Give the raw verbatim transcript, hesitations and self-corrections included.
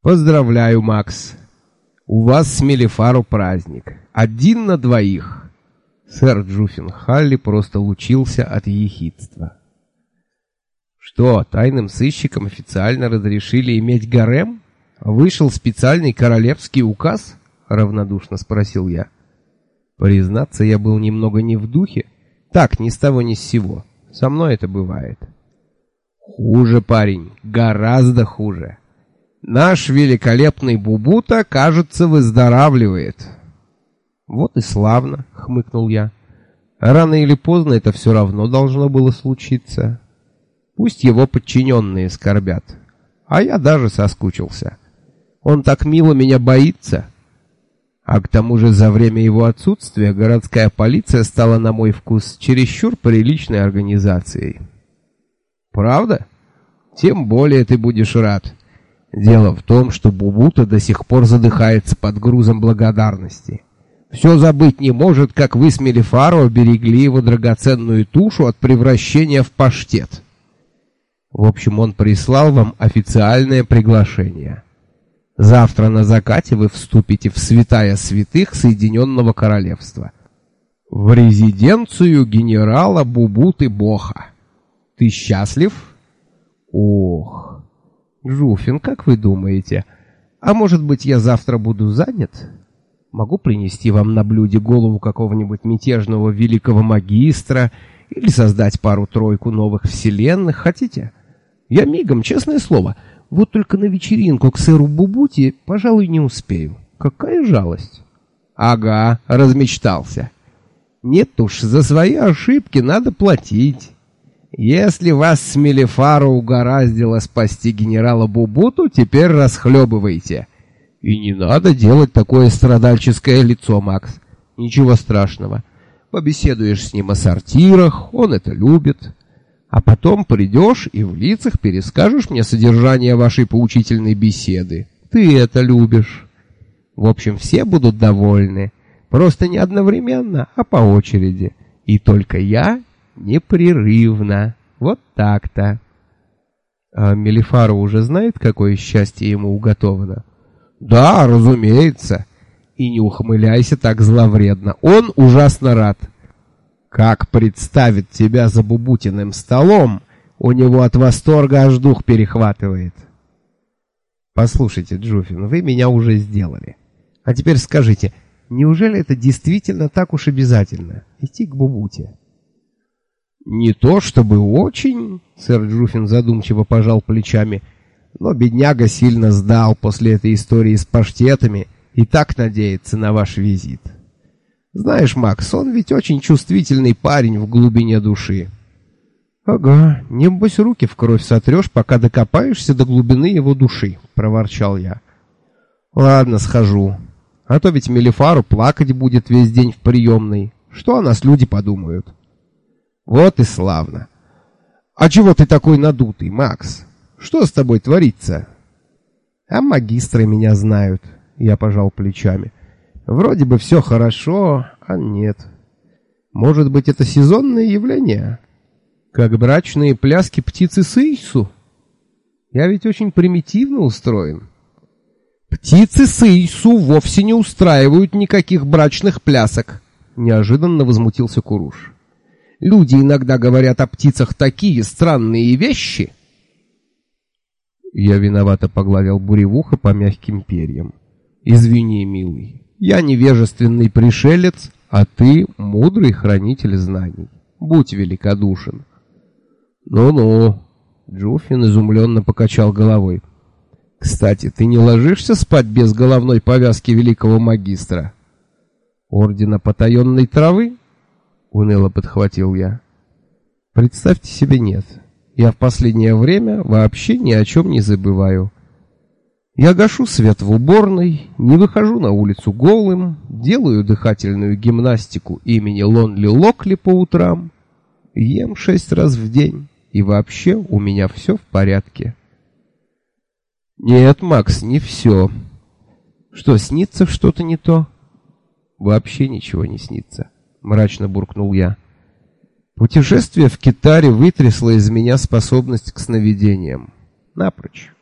Поздравляю, Макс. У вас с Мелифаро праздник. Один на двоих. Сэр Джуффин Халли просто лучился от ехидства. Что, тайным сыщикам официально разрешили иметь гарем? Вышел специальный королевский указ? Равнодушно спросил я. Признаться, я был немного не в духе. Так, ни с того ни с сего. Со мной это бывает. Хуже, парень, гораздо хуже. Наш великолепный Бубута, кажется, выздоравливает. Вот и славно, хмыкнул я. Рано или поздно это все равно должно было случиться. Пусть его подчиненные скорбят. А я даже соскучился. Он так мило меня боится. А к тому же за время его отсутствия городская полиция стала, на мой вкус, чересчур приличной организацией. Правда? Тем более ты будешь рад. Дело в том, что Бубута до сих пор задыхается под грузом благодарности. Все забыть не может, как вы с Мелифаро берегли его драгоценную тушу от превращения в паштет. В общем, он прислал вам официальное приглашение. Завтра на закате вы вступите в святая святых Соединенного Королевства. В резиденцию генерала Бубуты Боха. Ты счастлив? Ох, Джуффин, как вы думаете, а может быть, я завтра буду занят? Могу принести вам на блюде голову какого-нибудь мятежного великого магистра или создать пару-тройку новых вселенных, хотите? Я мигом, честное слово. Вот только на вечеринку к сэру Бубуте, пожалуй, не успею. Какая жалость. Ага, размечтался. Нет уж, за свои ошибки надо платить. Если вас с Мелифаро угораздило спасти генерала Бубуту, теперь расхлебывайте. И не надо делать такое страдальческое лицо, Макс. Ничего страшного. Побеседуешь с ним о сортирах, он это любит. А потом придешь и в лицах перескажешь мне содержание вашей поучительной беседы. Ты это любишь. В общем, все будут довольны. Просто не одновременно, а по очереди. И только я непрерывно. Вот так-то. А Мелифаро уже знает, какое счастье ему уготовано? Да, разумеется. И не ухмыляйся так зловредно. Он ужасно рад. Как представит тебя за Бубутиным столом, у него от восторга аж дух перехватывает. Послушайте, Джуффин, вы меня уже сделали. А теперь скажите, неужели это действительно так уж обязательно идти к Бубуте? Не то чтобы очень, сэр Джуффин задумчиво пожал плечами, но бедняга сильно сдал после этой истории с паштетами и так надеется на ваш визит. Знаешь, Макс, он ведь очень чувствительный парень в глубине души. Ага, небось руки в кровь сотрешь, пока докопаешься до глубины его души, проворчал я. Ладно, схожу. А то ведь Мелифаро плакать будет весь день в приемной. Что о нас люди подумают? Вот и славно. А чего ты такой надутый, Макс? Что с тобой творится? А магистры меня знают, я пожал плечами. Вроде бы все хорошо, а нет. Может быть, это сезонное явление? Как брачные пляски птицы Сыйсу? Я ведь очень примитивно устроен. Птицы Сыйсу вовсе не устраивают никаких брачных плясок, неожиданно возмутился Куруш. Люди иногда говорят о птицах такие странные вещи. Я виновато погладил Буревуха по мягким перьям. Извини, милый. Я невежественный пришелец, а ты мудрый хранитель знаний. Будь великодушен. Ну-ну, Джуффин изумленно покачал головой. Кстати, ты не ложишься спать без головной повязки великого магистра? Ордена потаенной травы? Уныло подхватил я. Представьте себе, нет. Я в последнее время вообще ни о чем не забываю. Я гашу свет в уборной, не выхожу на улицу голым, делаю дыхательную гимнастику имени Лонли Локли по утрам, ем шесть раз в день, и вообще у меня все в порядке. Нет, Макс, не все. Что, снится что-то не то? Вообще ничего не снится, мрачно буркнул я. Путешествие в Китаре вытрясло из меня способность к сновидениям. Напрочь.